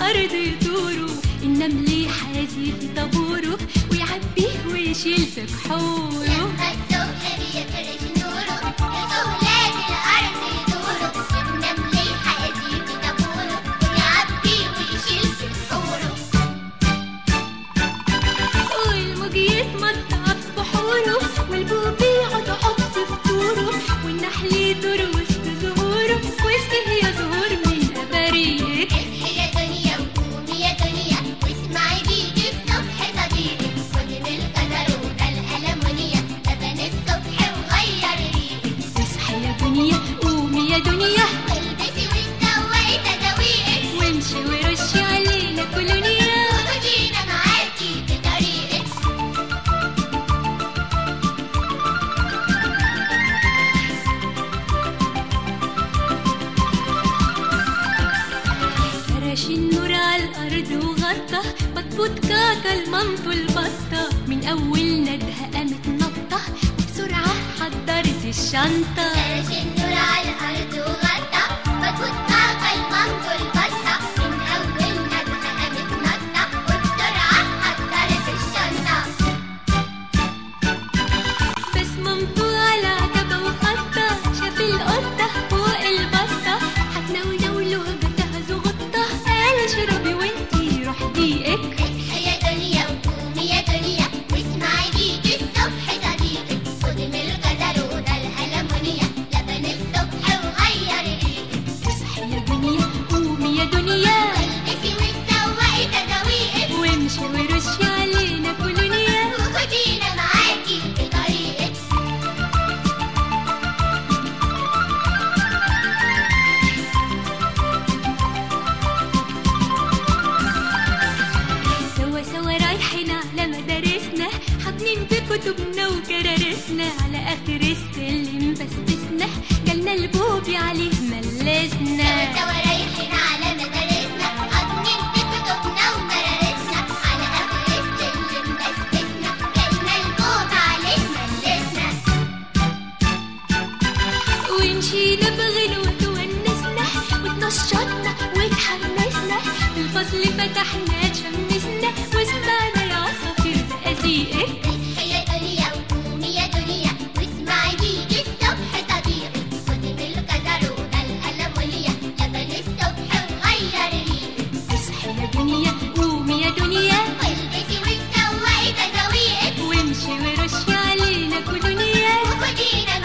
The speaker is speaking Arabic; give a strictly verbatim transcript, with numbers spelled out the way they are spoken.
الأرض يدوروا، النمل حازي في طابوره ويعبيه ويشيل في كحوره. لما الصبح بيفرش نوره لطولات الأرض يدوروا، النمل حازي في طابوره ويعبيه ويشيل في كحوره. والموج يتمطع في بحوره، والبوبي يقعد يحط في طوره، والنحل يدور وسط زهوره واسقيه يا زهور من أباريق. اصحي يا دنيا وقومي يا دنيا واسمعي بيجي الصبح صديقك، خدي من القدر وده الألمونيا لبن الصبح وغير ريقك. اصحي يا دنيا قومي يا دنيا والبسي وتسوقي تزاويقك، وامشي ورشي علينا كولونيا، وخدينا معاكي في طريقك. فرش النور على الأرض وغطى بطبوط كاكا لمامته البطة، من أول ندهة قامت نطة وبسرعة حضرت الشنطة. فرش النور على الأرض وغطى بطبوط كاكا لمامته البطة، من أول ندهة قامت نطة وبسرعة حضرت الشنطة. بس مامته على عتبة وخطة شاف القطة فوق البسطة، هتنونوله بتاع زغطة، قال اشربي وانتي روح ديقك. اصحي يا دنيا وقومي يا دنيا واسمعي بيجي الصبح صديقك، خدي من القدر وده الألمونيا لبن الصبح وغير ريقك. اصحي يا دنيا قومي يا دنيا والبسي وتسوقي تزاويقك، وامشي ورشي علينا كولونيا، وخدينا معاكي في طريقك. سوا سوا رايحين على مدارسنا، حاضنين في كتبنا وكرارسنا، على آخر السلم بسبسنا جالنا البوبي عليه ملسنا. سوا رايحين على مدارسنا، حاضنين في كتبنا وكرارسنا، على آخر السلم بسبسنا جالنا البوب عليه ملسنا. ومشينا بغنوة ونسنا واتنشطنا واتحمسنا، الفصل فتحنا اتشمسنا وسمعنا يا عصافير زقازيقك. اصحي يا دنيا وقومي يا دنيا واسمعي بيجي الصبح صديقك، خدي من القدر وده الألمونيا لبن الصبح وغير ريقك. اصحي يا دنيا قومي يا دنيا والبسي وتسوقي تزاويقك، وامشي ورشي علينا كولونيا، وخدينا